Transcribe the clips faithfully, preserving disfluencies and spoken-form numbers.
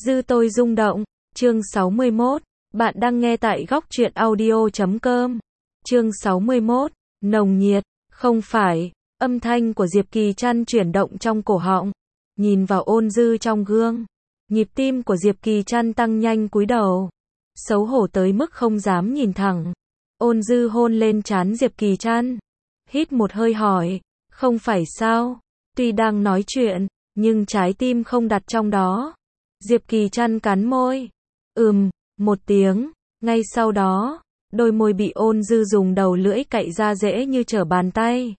Dư tôi rung động. Chương sáu mươi mốt. Bạn đang nghe tại góc truyện audio chấm com. Chương sáu mươi mốt. Nồng nhiệt. Không phải. Âm thanh của Diệp Kỳ Trăn chuyển động trong cổ họng. Nhìn vào Ôn Dư trong gương. Nhịp tim của Diệp Kỳ Trăn tăng nhanh, cúi đầu. Xấu hổ tới mức không dám nhìn thẳng. Ôn Dư hôn lên trán Diệp Kỳ Trăn. Hít một hơi hỏi. Không phải sao? Tuy đang nói chuyện, nhưng trái tim không đặt trong đó. Diệp Kỳ Trăn cắn môi. Ừm, một tiếng. Ngay sau đó, đôi môi bị Ôn Dư dùng đầu lưỡi cạy ra dễ như trở bàn tay.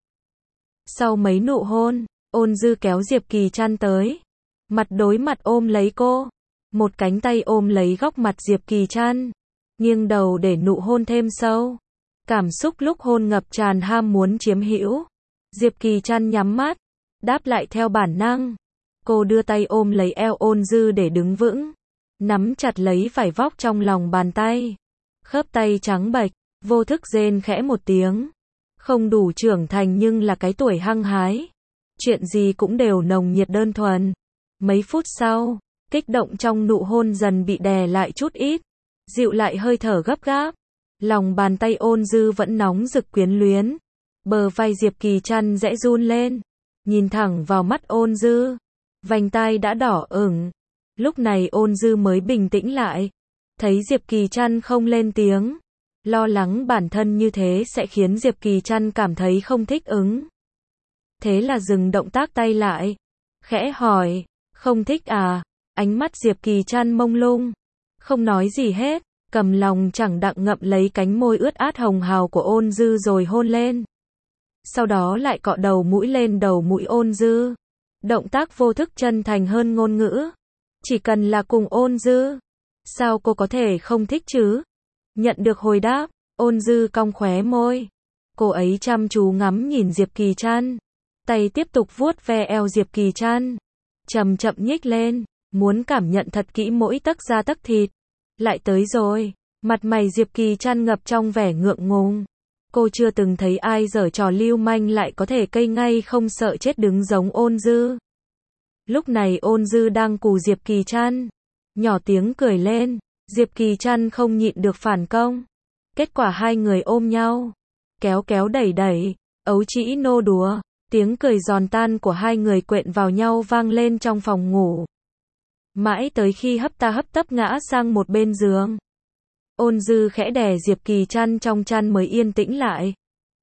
Sau mấy nụ hôn, Ôn Dư kéo Diệp Kỳ Trăn tới. Mặt đối mặt ôm lấy cô. Một cánh tay ôm lấy góc mặt Diệp Kỳ Trăn. Nghiêng đầu để nụ hôn thêm sâu. Cảm xúc lúc hôn ngập tràn ham muốn chiếm hữu. Diệp Kỳ Trăn nhắm mắt. Đáp lại theo bản năng. Cô đưa tay ôm lấy eo Ôn Dư để đứng vững. Nắm chặt lấy vải vóc trong lòng bàn tay. Khớp tay trắng bệch, vô thức rên khẽ một tiếng. Không đủ trưởng thành nhưng là cái tuổi hăng hái. Chuyện gì cũng đều nồng nhiệt đơn thuần. Mấy phút sau, kích động trong nụ hôn dần bị đè lại chút ít. Dịu lại hơi thở gấp gáp. Lòng bàn tay Ôn Dư vẫn nóng rực quyến luyến. Bờ vai Diệp Kỳ Trăn rẽ run lên. Nhìn thẳng vào mắt Ôn Dư. Vành tai đã đỏ ửng. Lúc này Ôn Dư mới bình tĩnh lại. Thấy Diệp Kỳ Trăn không lên tiếng. Lo lắng bản thân như thế sẽ khiến Diệp Kỳ Trăn cảm thấy không thích ứng. Thế là dừng động tác tay lại. Khẽ hỏi. Không thích à? Ánh mắt Diệp Kỳ Trăn mông lung. Không nói gì hết. Cầm lòng chẳng đặng ngậm lấy cánh môi ướt át hồng hào của Ôn Dư rồi hôn lên. Sau đó lại cọ đầu mũi lên đầu mũi Ôn Dư. Động tác vô thức chân thành hơn ngôn ngữ. Chỉ cần là cùng Ôn Dư. Sao cô có thể không thích chứ? Nhận được hồi đáp, Ôn Dư cong khóe môi. Cô ấy chăm chú ngắm nhìn Diệp Kỳ Trăn. Tay tiếp tục vuốt ve eo Diệp Kỳ Trăn. Chậm chậm nhích lên, muốn cảm nhận thật kỹ mỗi tấc da tấc thịt. Lại tới rồi. Mặt mày Diệp Kỳ Trăn ngập trong vẻ ngượng ngùng. Cô chưa từng thấy ai giở trò lưu manh lại có thể cây ngay không sợ chết đứng giống Ôn Dư. Lúc này Ôn Dư đang cù Diệp Kỳ Trăn. Nhỏ tiếng cười lên. Diệp Kỳ Trăn không nhịn được phản công. Kết quả hai người ôm nhau. Kéo kéo đẩy đẩy. Ấu trĩ nô đùa. Tiếng cười giòn tan của hai người quện vào nhau vang lên trong phòng ngủ. Mãi tới khi hấp ta hấp tấp ngã sang một bên giường. Ôn Dư khẽ đè Diệp Kỳ Trăn trong chăn mới yên tĩnh lại.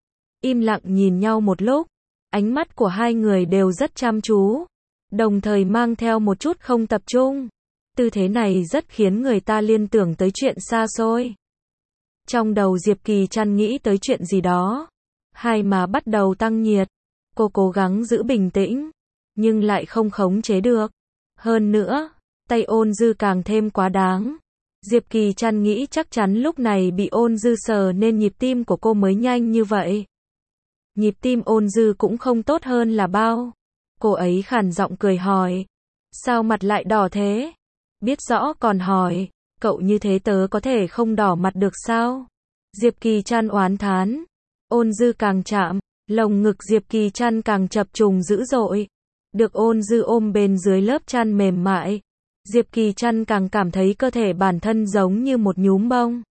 Im lặng nhìn nhau một lúc. Ánh mắt của hai người đều rất chăm chú. Đồng thời mang theo một chút không tập trung. Tư thế này rất khiến người ta liên tưởng tới chuyện xa xôi. Trong đầu Diệp Kỳ Trăn nghĩ tới chuyện gì đó. Hai má bắt đầu tăng nhiệt. Cô cố gắng giữ bình tĩnh. Nhưng lại không khống chế được. Hơn nữa, tay Ôn Dư càng thêm quá đáng. Diệp Kỳ Trăn nghĩ chắc chắn lúc này bị Ôn Dư sờ nên nhịp tim của cô mới nhanh như vậy. Nhịp tim Ôn Dư cũng không tốt hơn là bao. Cô ấy khàn giọng cười hỏi. Sao mặt lại đỏ thế? Biết rõ còn hỏi. Cậu như thế tớ có thể không đỏ mặt được sao? Diệp Kỳ Trăn oán thán. Ôn Dư càng chạm. Lồng ngực Diệp Kỳ Trăn càng chập trùng dữ dội. Được Ôn Dư ôm bên dưới lớp chăn mềm mại. Diệp Kỳ Trăn càng cảm thấy cơ thể bản thân giống như một nhúm bông.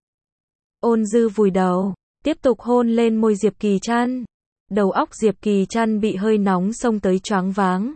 Ôn Dư vùi đầu. Tiếp tục hôn lên môi Diệp Kỳ Trăn. Đầu óc Diệp Kỳ Trăn bị hơi nóng xông tới choáng váng.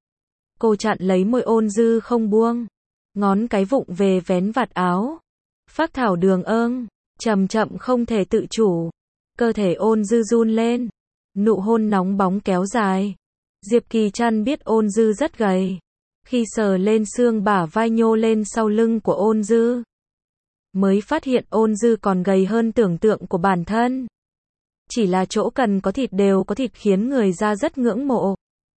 Cô chặn lấy môi Ôn Dư không buông. Ngón cái vụng về vén vạt áo. Phác thảo đường ương. Chậm chậm không thể tự chủ. Cơ thể Ôn Dư run lên. Nụ hôn nóng bóng kéo dài. Diệp Kỳ Trăn biết Ôn Dư rất gầy. Khi sờ lên xương bả vai nhô lên sau lưng của Ôn Dư. Mới phát hiện Ôn Dư còn gầy hơn tưởng tượng của bản thân. Chỉ là chỗ cần có thịt đều có thịt khiến người ra rất ngưỡng mộ.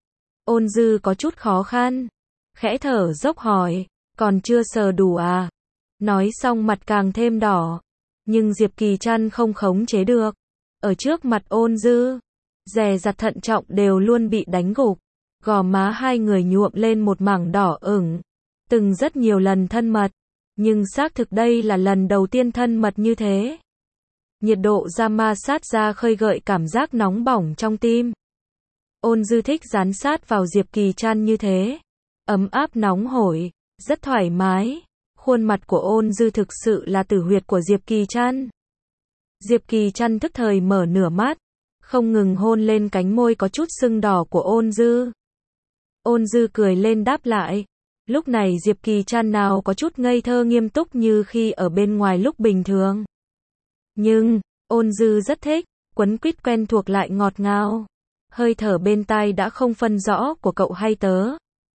Ôn Dư có chút khó khăn. Khẽ thở dốc hỏi. Còn chưa sờ đủ à? Nói xong mặt càng thêm đỏ. Nhưng Diệp Kỳ Trăn không khống chế được. Ở trước mặt Ôn Dư. Dè dặt thận trọng đều luôn bị đánh gục. Gò má hai người nhuộm lên một mảng đỏ ửng. Từng rất nhiều lần thân mật. Nhưng xác thực đây là lần đầu tiên thân mật như thế. Nhiệt độ da ma sát da khơi gợi cảm giác nóng bỏng trong tim. Ôn Dư thích dán sát vào Diệp Kỳ Trăn như thế. Ấm áp nóng hổi. rất thoải mái. Khuôn mặt của Ôn Dư thực sự là tử huyệt của Diệp Kỳ Trăn. Diệp Kỳ Trăn tức thời mở nửa mắt, không ngừng hôn lên cánh môi có chút sưng đỏ của Ôn Dư. Ôn Dư cười lên đáp lại. Lúc này Diệp Kỳ Trăn nào có chút ngây thơ nghiêm túc như khi ở bên ngoài lúc bình thường. Nhưng, Ôn Dư rất thích, quấn quýt quen thuộc lại ngọt ngào. Hơi thở bên tai đã không phân rõ của cậu hay tớ.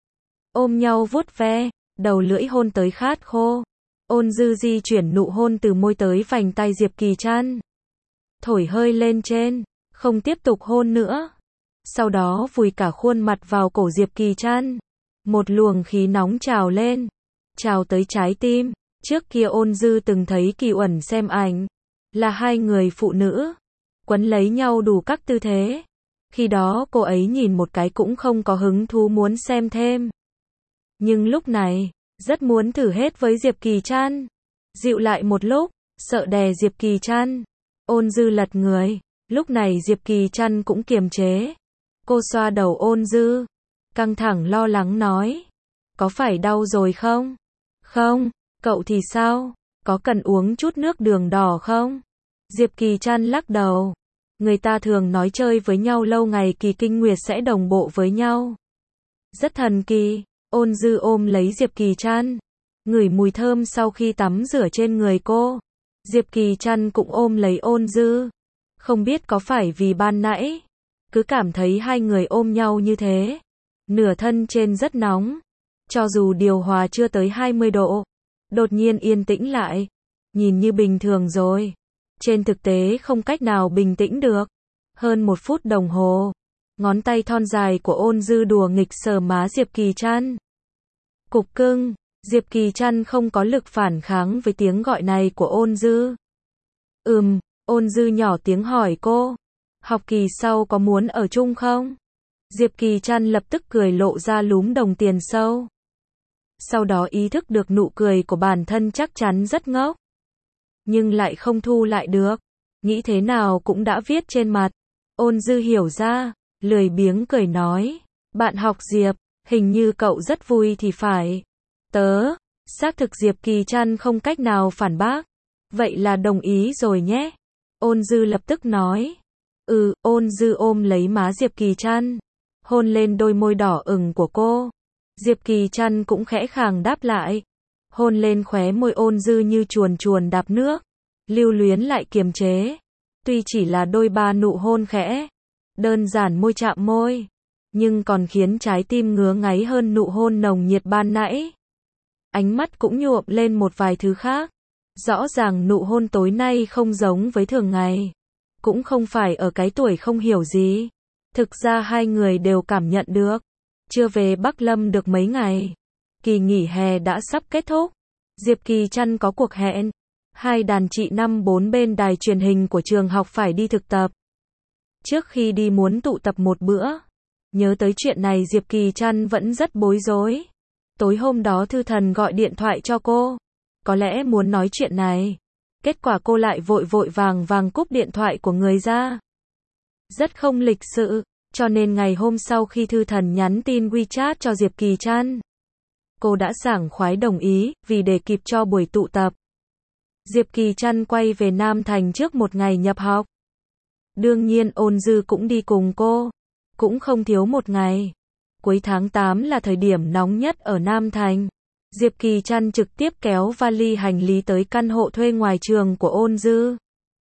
Ôm nhau vuốt ve, đầu lưỡi hôn tới khát khô. Ôn Dư di chuyển nụ hôn từ môi tới vành tay Diệp Kỳ Trăn. Thổi hơi lên trên, không tiếp tục hôn nữa. Sau đó vùi cả khuôn mặt vào cổ Diệp Kỳ Trăn. Một luồng khí nóng trào lên, trào tới trái tim. Trước kia Ôn Dư từng thấy Kỳ Uẩn xem ảnh, là hai người phụ nữ quấn lấy nhau đủ các tư thế. Khi đó cô ấy nhìn một cái cũng không có hứng thú muốn xem thêm. Nhưng lúc này, rất muốn thử hết với Diệp Kỳ Trăn. Dịu lại một lúc, sợ đè Diệp Kỳ Trăn. Ôn Dư lật người, lúc này Diệp Kỳ Trăn cũng kiềm chế. Cô xoa đầu Ôn Dư, căng thẳng lo lắng nói. Có phải đau rồi không? Không, cậu thì sao? Có cần uống chút nước đường đỏ không? Diệp Kỳ Trăn lắc đầu. Người ta thường nói chơi với nhau lâu ngày kỳ kinh nguyệt sẽ đồng bộ với nhau. Rất thần kỳ. Ôn Dư ôm lấy Diệp Kỳ Trăn, ngửi mùi thơm sau khi tắm rửa trên người cô. Diệp Kỳ Trăn cũng ôm lấy Ôn Dư. Không biết có phải vì ban nãy, cứ cảm thấy hai người ôm nhau như thế. Nửa thân trên rất nóng, cho dù điều hòa chưa tới hai mươi độ, đột nhiên yên tĩnh lại. Nhìn như bình thường rồi, trên thực tế không cách nào bình tĩnh được. Hơn một phút đồng hồ, ngón tay thon dài của Ôn Dư đùa nghịch sờ má Diệp Kỳ Trăn. Cục cưng, Diệp Kỳ Trăn không có lực phản kháng với tiếng gọi này của Ôn Dư. Ừm, Ôn Dư nhỏ tiếng hỏi cô. Học kỳ sau có muốn ở chung không? Diệp Kỳ Trăn lập tức cười lộ ra lúm đồng tiền sâu. Sau đó ý thức được nụ cười của bản thân chắc chắn rất ngốc. Nhưng lại không thu lại được. Nghĩ thế nào cũng đã viết trên mặt. Ôn Dư hiểu ra, lười biếng cười nói. Bạn học Diệp, hình như cậu rất vui thì phải. Tớ, xác thực Diệp Kỳ Trăn không cách nào phản bác. Vậy là đồng ý rồi nhé. Ôn Dư lập tức nói. Ừ, Ôn Dư ôm lấy má Diệp Kỳ Trăn, hôn lên đôi môi đỏ ửng của cô. Diệp Kỳ Trăn cũng khẽ khàng đáp lại. Hôn lên khóe môi Ôn Dư như chuồn chuồn đạp nước. Lưu luyến lại kiềm chế. Tuy chỉ là đôi ba nụ hôn khẽ, đơn giản môi chạm môi, nhưng còn khiến trái tim ngứa ngáy hơn nụ hôn nồng nhiệt ban nãy. Ánh mắt cũng nhuộm lên một vài thứ khác. Rõ ràng nụ hôn tối nay không giống với thường ngày. Cũng không phải ở cái tuổi không hiểu gì. Thực ra hai người đều cảm nhận được. Chưa về Bắc Lâm được mấy ngày, kỳ nghỉ hè đã sắp kết thúc. Diệp Kỳ Trăn có cuộc hẹn. Hai đàn chị năm bốn bên đài truyền hình của trường học phải đi thực tập. Trước khi đi muốn tụ tập một bữa. Nhớ tới chuyện này Diệp Kỳ Trăn vẫn rất bối rối. Tối hôm đó Thư Thần gọi điện thoại cho cô. Có lẽ muốn nói chuyện này. Kết quả cô lại vội vội vàng vàng cúp điện thoại của người ra. Rất không lịch sự. Cho nên ngày hôm sau khi Thư Thần nhắn tin WeChat cho Diệp Kỳ Trăn, cô đã sảng khoái đồng ý, vì để kịp cho buổi tụ tập. Diệp Kỳ Trăn quay về Nam Thành trước một ngày nhập học. Đương nhiên Ôn Dư cũng đi cùng cô. Cũng không thiếu một ngày. Cuối tháng tám là thời điểm nóng nhất ở Nam Thành. Diệp Kỳ Trăn trực tiếp kéo vali hành lý tới căn hộ thuê ngoài trường của Ôn Dư.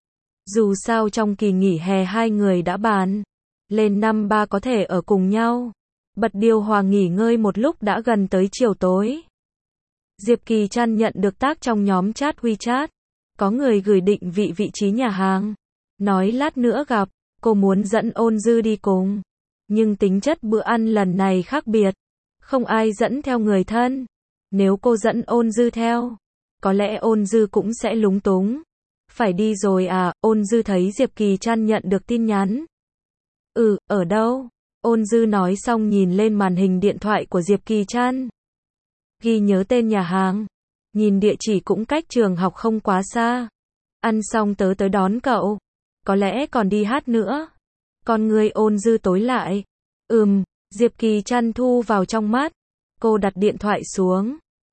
Dù sao trong kỳ nghỉ hè hai người đã bàn lên năm ba có thể ở cùng nhau. Bật điều hòa nghỉ ngơi một lúc đã gần tới chiều tối. Diệp Kỳ Trăn nhận được tag trong nhóm chat WeChat. Có người gửi định vị vị trí nhà hàng. Nói lát nữa gặp, cô muốn dẫn Ôn Dư đi cùng. Nhưng tính chất bữa ăn lần này khác biệt. Không ai dẫn theo người thân. Nếu cô dẫn Ôn Dư theo, có lẽ Ôn Dư cũng sẽ lúng túng. Phải đi rồi à? Ôn Dư thấy Diệp Kỳ Trăn nhận được tin nhắn. Ừ, ở đâu? Ôn Dư nói xong nhìn lên màn hình điện thoại của Diệp Kỳ Trăn. Ghi nhớ tên nhà hàng. Nhìn địa chỉ cũng cách trường học không quá xa. Ăn xong tớ tới đón cậu. Có lẽ còn đi hát nữa. Con người Ôn Dư tối lại. Ừm, Diệp Kỳ Trăn thu vào trong mắt. Cô đặt điện thoại xuống.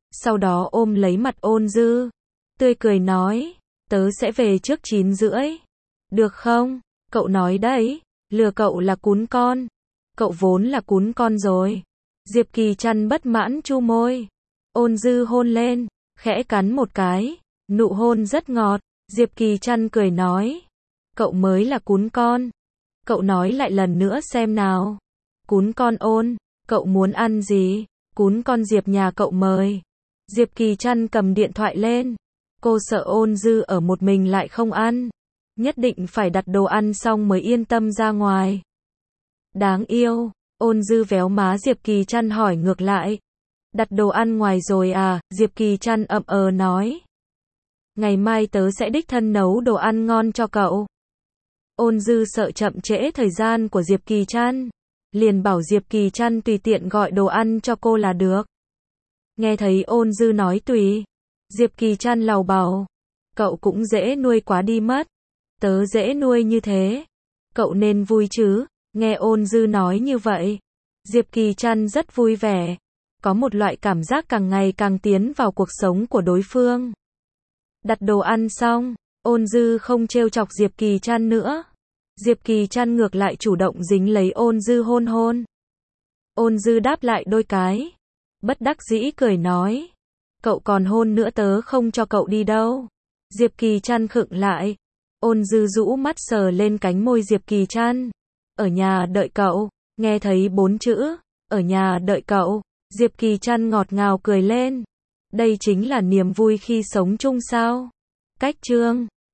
sau đó ôm lấy mặt Ôn Dư, tươi cười nói, tớ sẽ về trước chín rưỡi. Được không? Cậu nói đấy, lừa cậu là cún con. Cậu vốn là cún con rồi. Diệp Kỳ Trăn bất mãn chu môi. Ôn Dư hôn lên, khẽ cắn một cái, nụ hôn rất ngọt. Diệp Kỳ Trăn cười nói, cậu mới là cún con. Cậu nói lại lần nữa xem nào. Cún con Ôn, cậu muốn ăn gì? Cún con Diệp nhà cậu mời. Diệp Kỳ Trăn cầm điện thoại lên. Cô sợ Ôn Dư ở một mình lại không ăn. Nhất định phải đặt đồ ăn xong mới yên tâm ra ngoài. Đáng yêu. Ôn Dư véo má Diệp Kỳ Trăn hỏi ngược lại. Đặt đồ ăn ngoài rồi à? Diệp Kỳ Trăn ậm ờ nói. Ngày mai tớ sẽ đích thân nấu đồ ăn ngon cho cậu. Ôn Dư sợ chậm trễ thời gian của Diệp Kỳ Trăn, liền bảo Diệp Kỳ Trăn tùy tiện gọi đồ ăn cho cô là được. Nghe thấy Ôn Dư nói tùy, Diệp Kỳ Trăn lầu bầu. Cậu cũng dễ nuôi quá đi mất. Tớ dễ nuôi như thế. Cậu nên vui chứ. Nghe Ôn Dư nói như vậy, Diệp Kỳ Trăn rất vui vẻ. Có một loại cảm giác càng ngày càng tiến vào cuộc sống của đối phương. Đặt đồ ăn xong, Ôn Dư không trêu chọc Diệp Kỳ Trăn nữa. Diệp Kỳ Trăn ngược lại chủ động dính lấy Ôn Dư hôn hôn. Ôn Dư đáp lại đôi cái. Bất đắc dĩ cười nói. Cậu còn hôn nữa tớ không cho cậu đi đâu. Diệp Kỳ Trăn khựng lại. Ôn Dư rũ mắt sờ lên cánh môi Diệp Kỳ Trăn. Ở nhà đợi cậu. Nghe thấy bốn chữ. Ở nhà đợi cậu. Diệp Kỳ Trăn ngọt ngào cười lên. Đây chính là niềm vui khi sống chung sao. Cách chương